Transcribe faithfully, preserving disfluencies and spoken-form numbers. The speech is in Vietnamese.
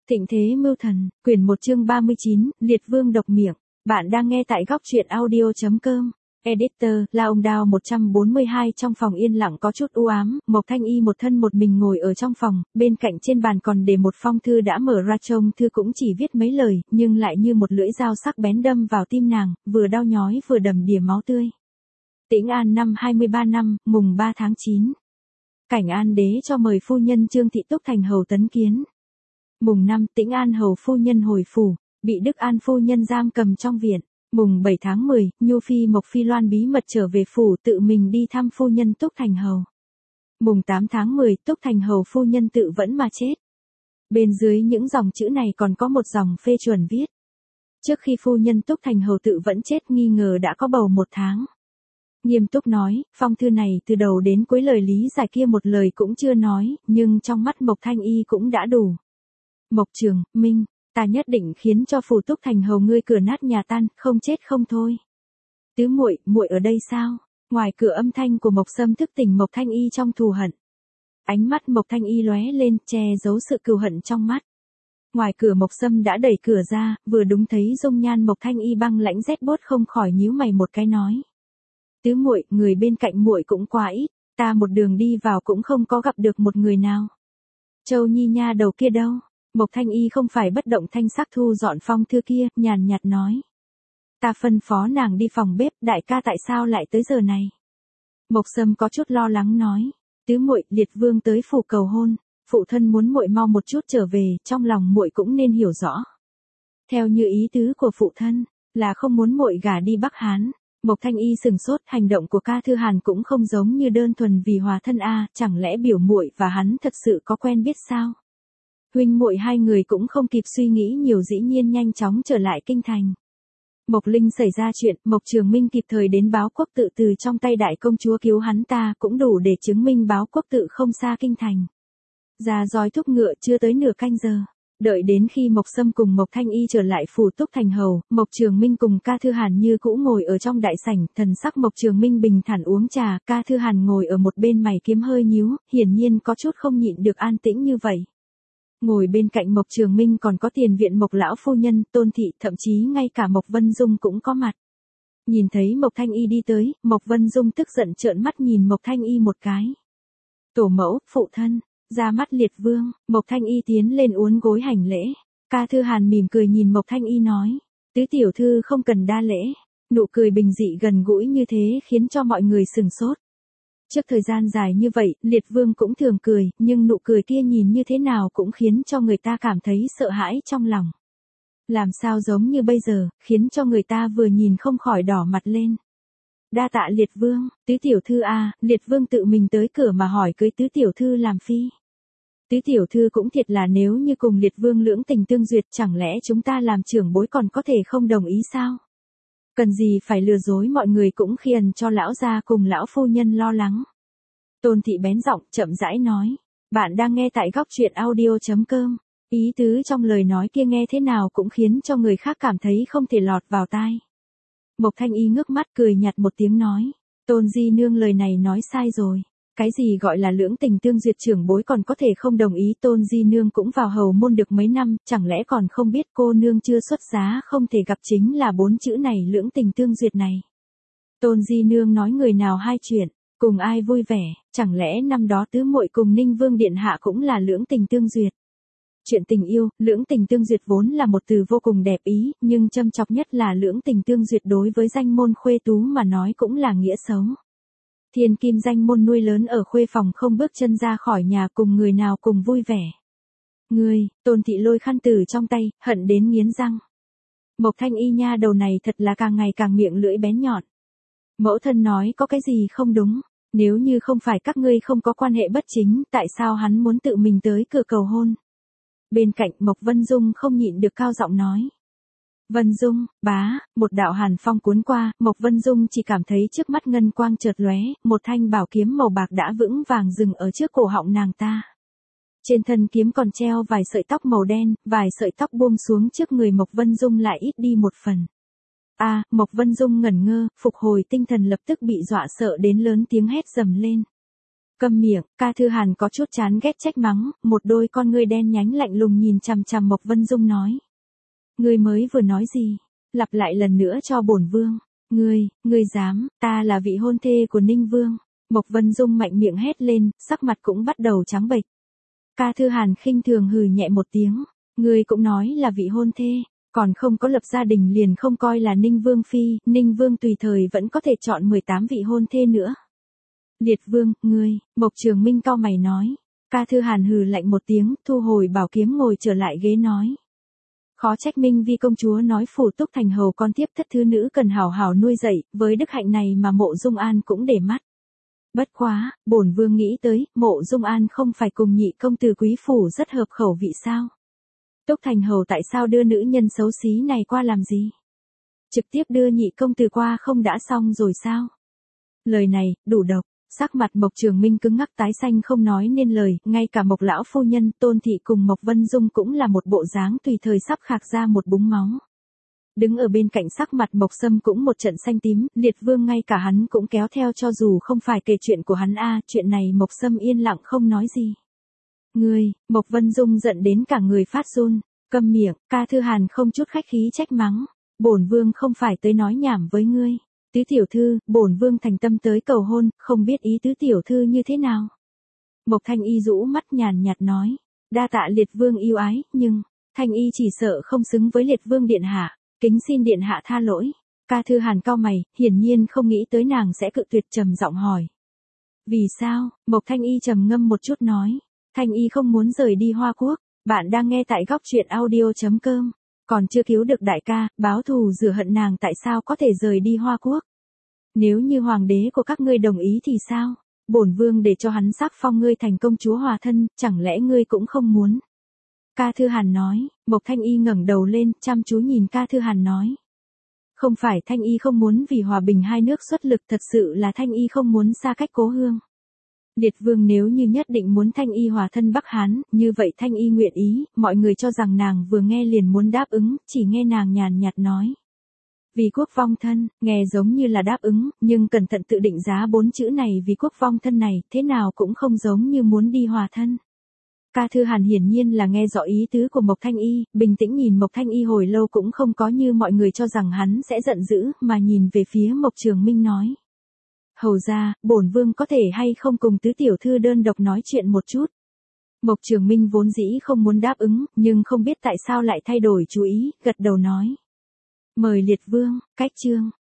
Thịnh thế mưu thần, quyển một chương ba mươi chín, Liệt Vương độc miệng. Bạn đang nghe tại góc truyện audio.com. Editor, La Ông Đao một trăm bốn mươi hai. Trong phòng yên lặng có chút u ám, Mộc Thanh Y một thân một mình ngồi ở trong phòng, bên cạnh trên bàn còn để một phong thư đã mở ra, trông thư cũng chỉ viết mấy lời, nhưng lại như một lưỡi dao sắc bén đâm vào tim nàng, vừa đau nhói vừa đầm đìa máu tươi. Tĩnh An năm hai mươi ba năm, mùng ba tháng chín. Cảnh An đế cho mời phu nhân Trương Thị Túc thành hầu tấn kiến. Mùng năm, Tĩnh An hầu phu nhân hồi phủ, bị Đức An phu nhân giam cầm trong viện. Mùng bảy tháng mười, Nhu Phi Mộc Phi Loan bí mật trở về phủ tự mình đi thăm phu nhân Túc thành hầu. Mùng tám tháng mười, Túc thành hầu phu nhân tự vẫn mà chết. Bên dưới những dòng chữ này còn có một dòng phê chuẩn viết. Trước khi phu nhân Túc thành hầu tự vẫn chết nghi ngờ đã có bầu một tháng. Nghiêm túc nói, phong thư này từ đầu đến cuối lời lý giải kia một lời cũng chưa nói, nhưng trong mắt Mộc Thanh Y cũng đã đủ. Mộc Trường Minh, ta nhất định khiến cho phủ Túc thành hầu ngươi cửa nát nhà tan, không chết không thôi. Tứ muội, muội ở đây sao? Ngoài cửa âm thanh của Mộc Sâm thức tỉnh Mộc Thanh Y trong thù hận. Ánh mắt Mộc Thanh Y lóe lên, che giấu sự cừu hận trong mắt. Ngoài cửa Mộc Sâm đã đẩy cửa ra, vừa đúng thấy dung nhan Mộc Thanh Y băng lãnh rét buốt, không khỏi nhíu mày một cái nói: Tứ muội, người bên cạnh muội cũng quá ít, ta một đường đi vào cũng không có gặp được một người nào. Châu Nhi nha đầu kia đâu? Mộc Thanh Y không phải bất động thanh sắc thu dọn phong thư kia, nhàn nhạt nói: Ta phân phó nàng đi phòng bếp, đại ca tại sao lại tới giờ này? Mộc Sâm có chút lo lắng nói: Tứ muội, Liệt Vương tới phủ cầu hôn, phụ thân muốn muội mau một chút trở về, trong lòng muội cũng nên hiểu rõ. Theo như ý tứ của phụ thân, là không muốn muội gả đi Bắc Hán. Mộc Thanh Y sừng sốt, hành động của ca thư Hàn cũng không giống như đơn thuần vì hòa thân a, chẳng lẽ biểu muội và hắn thật sự có quen biết sao? Huynh muội hai người cũng không kịp suy nghĩ nhiều, dĩ nhiên nhanh chóng trở lại kinh thành. Mộc Linh xảy ra chuyện, Mộc Trường Minh kịp thời đến báo quốc tự từ trong tay đại công chúa cứu hắn ta, cũng đủ để chứng minh báo quốc tự không xa kinh thành. Ra roi thúc ngựa chưa tới nửa canh giờ. Đợi đến khi Mộc Sâm cùng Mộc Thanh Y trở lại phủ Túc thành hầu, Mộc Trường Minh cùng ca thư Hàn như cũ ngồi ở trong đại sảnh, thần sắc Mộc Trường Minh bình thản uống trà, ca thư Hàn ngồi ở một bên mày kiếm hơi nhíu, hiển nhiên có chút không nhịn được an tĩnh như vậy. Ngồi bên cạnh Mộc Trường Minh còn có tiền viện Mộc lão phu nhân, Tôn thị, thậm chí ngay cả Mộc Vân Dung cũng có mặt. Nhìn thấy Mộc Thanh Y đi tới, Mộc Vân Dung tức giận trợn mắt nhìn Mộc Thanh Y một cái. Tổ mẫu, phụ thân, ra mắt Liệt Vương. Mộc Thanh Y tiến lên uốn gối hành lễ. Ca thư Hàn mỉm cười nhìn Mộc Thanh Y nói: Tứ tiểu thư không cần đa lễ. Nụ cười bình dị gần gũi như thế khiến cho mọi người sừng sốt. Trước thời gian dài như vậy, Liệt Vương cũng thường cười, nhưng nụ cười kia nhìn như thế nào cũng khiến cho người ta cảm thấy sợ hãi trong lòng. Làm sao giống như bây giờ, khiến cho người ta vừa nhìn không khỏi đỏ mặt lên. Đa tạ Liệt Vương. Tứ tiểu thư a, Liệt Vương tự mình tới cửa mà hỏi cưới tứ tiểu thư làm phi. Tứ tiểu thư cũng thiệt là, nếu như cùng Liệt Vương lưỡng tình tương duyệt, chẳng lẽ chúng ta làm trưởng bối còn có thể không đồng ý sao? Cần gì phải lừa dối mọi người, cũng khiêng cho lão gia cùng lão phu nhân lo lắng. Tôn thị bén giọng chậm rãi nói: Bạn đang nghe tại góc truyện audio.com. Ý tứ trong lời nói kia nghe thế nào cũng khiến cho người khác cảm thấy không thể lọt vào tai. Mộc Thanh Y ngước mắt cười nhạt một tiếng nói: Tôn di nương lời này nói sai rồi. Cái gì gọi là lưỡng tình tương duyệt, trưởng bối còn có thể không đồng ý? Tôn di nương cũng vào hầu môn được mấy năm, chẳng lẽ còn không biết cô nương chưa xuất giá không thể gặp chính là bốn chữ này, lưỡng tình tương duyệt này. Tôn di nương nói người nào hai chuyện, cùng ai vui vẻ, chẳng lẽ năm đó tứ muội cùng Ninh Vương điện hạ cũng là lưỡng tình tương duyệt? Chuyện tình yêu, lưỡng tình tương duyệt vốn là một từ vô cùng đẹp ý, nhưng châm chọc nhất là lưỡng tình tương duyệt đối với danh môn khuê tú mà nói cũng là nghĩa xấu. Thiên kim danh môn nuôi lớn ở khuê phòng, không bước chân ra khỏi nhà cùng người nào cùng vui vẻ. Ngươi, Tôn thị lôi khăn từ trong tay, hận đến nghiến răng. Mộc Thanh Y nha đầu này thật là càng ngày càng miệng lưỡi bén nhọn. Mẫu thân nói có cái gì không đúng, nếu như không phải các ngươi không có quan hệ bất chính, tại sao hắn muốn tự mình tới cửa cầu hôn? Bên cạnh Mộc Vân Dung không nhịn được cao giọng nói: Vân Dung, bá, một đạo hàn phong cuốn qua, Mộc Vân Dung chỉ cảm thấy trước mắt ngân quang chợt lóe, một thanh bảo kiếm màu bạc đã vững vàng dừng ở trước cổ họng nàng ta. Trên thân kiếm còn treo vài sợi tóc màu đen, vài sợi tóc buông xuống trước người Mộc Vân Dung lại ít đi một phần. A, à, Mộc Vân Dung ngẩn ngơ, phục hồi tinh thần lập tức bị dọa sợ đến lớn tiếng hét dầm lên. Câm miệng, Ca Thư Hàn có chút chán ghét trách mắng, một đôi con ngươi đen nhánh lạnh lùng nhìn chằm chằm Mộc Vân Dung nói. Ngươi mới vừa nói gì? Lặp lại lần nữa cho bổn vương. Ngươi, ngươi dám, ta là vị hôn thê của Ninh Vương. Mộc Vân Dung mạnh miệng hét lên, sắc mặt cũng bắt đầu trắng bệch. Ca Thư Hàn khinh thường hừ nhẹ một tiếng. Ngươi cũng nói là vị hôn thê, còn không có lập gia đình liền không coi là Ninh Vương phi, Ninh Vương tùy thời vẫn có thể chọn mười tám vị hôn thê nữa. Liệt Vương, ngươi, Mộc Trường Minh cau mày nói. Ca Thư Hàn hừ lạnh một tiếng, thu hồi bảo kiếm ngồi trở lại ghế nói. Khó trách Minh Vi công chúa nói phủ Túc Thành hầu con tiếp thất thứ nữ cần hảo hảo nuôi dạy, với đức hạnh này mà Mộ Dung An cũng để mắt. Bất quá, bổn vương nghĩ tới, Mộ Dung An không phải cùng nhị công tử quý phủ rất hợp khẩu vị sao? Túc Thành hầu tại sao đưa nữ nhân xấu xí này qua làm gì? Trực tiếp đưa nhị công tử qua không đã xong rồi sao? Lời này, đủ độc. Sắc mặt Mộc Trường Minh cứng ngắc tái xanh không nói nên lời, ngay cả Mộc lão phu nhân, Tôn thị cùng Mộc Vân Dung cũng là một bộ dáng tùy thời sắp khạc ra một búng máu. Đứng ở bên cạnh sắc mặt Mộc Sâm cũng một trận xanh tím, Liệt Vương ngay cả hắn cũng kéo theo cho dù không phải kể chuyện của hắn a, chuyện này Mộc Sâm yên lặng không nói gì. Ngươi, Mộc Vân Dung giận đến cả người phát run, câm miệng, Ca Thư Hàn không chút khách khí trách mắng, bổn vương không phải tới nói nhảm với ngươi. Tứ tiểu thư, bổn vương thành tâm tới cầu hôn, không biết ý tứ tiểu thư như thế nào. Mộc Thanh Y rũ mắt nhàn nhạt nói, đa tạ Liệt Vương yêu ái, nhưng, Thanh Y chỉ sợ không xứng với Liệt Vương điện hạ, kính xin điện hạ tha lỗi. Ca Thư Hàn cau mày, hiển nhiên không nghĩ tới nàng sẽ cự tuyệt, trầm giọng hỏi. Vì sao? Mộc Thanh Y trầm ngâm một chút nói, Thanh Y không muốn rời đi Hoa Quốc. Bạn đang nghe tại góc truyện audio chấm com. Còn chưa cứu được đại ca, báo thù rửa hận nàng tại sao có thể rời đi Hoa Quốc? Nếu như hoàng đế của các ngươi đồng ý thì sao? Bổn vương để cho hắn sắc phong ngươi thành công chúa hòa thân, chẳng lẽ ngươi cũng không muốn? Ca Thư Hàn nói, Mộc Thanh Y ngẩng đầu lên, chăm chú nhìn Ca Thư Hàn nói. Không phải Thanh Y không muốn vì hòa bình hai nước xuất lực, thật sự là Thanh Y không muốn xa cách cố hương. Liệt Vương nếu như nhất định muốn Thanh Y hòa thân Bắc Hán, như vậy Thanh Y nguyện ý, mọi người cho rằng nàng vừa nghe liền muốn đáp ứng, chỉ nghe nàng nhàn nhạt nói. Vì quốc vong thân, nghe giống như là đáp ứng, nhưng cẩn thận tự định giá bốn chữ này vì quốc vong thân này, thế nào cũng không giống như muốn đi hòa thân. Ca Thư Hàn hiển nhiên là nghe rõ ý tứ của Mộc Thanh Y, bình tĩnh nhìn Mộc Thanh Y hồi lâu cũng không có như mọi người cho rằng hắn sẽ giận dữ, mà nhìn về phía Mộc Trường Minh nói. Hầu ra, bổn vương có thể hay không cùng tứ tiểu thư đơn độc nói chuyện một chút. Mộc Trường Minh vốn dĩ không muốn đáp ứng, nhưng không biết tại sao lại thay đổi chú ý, gật đầu nói. Mời Liệt Vương, cách chương.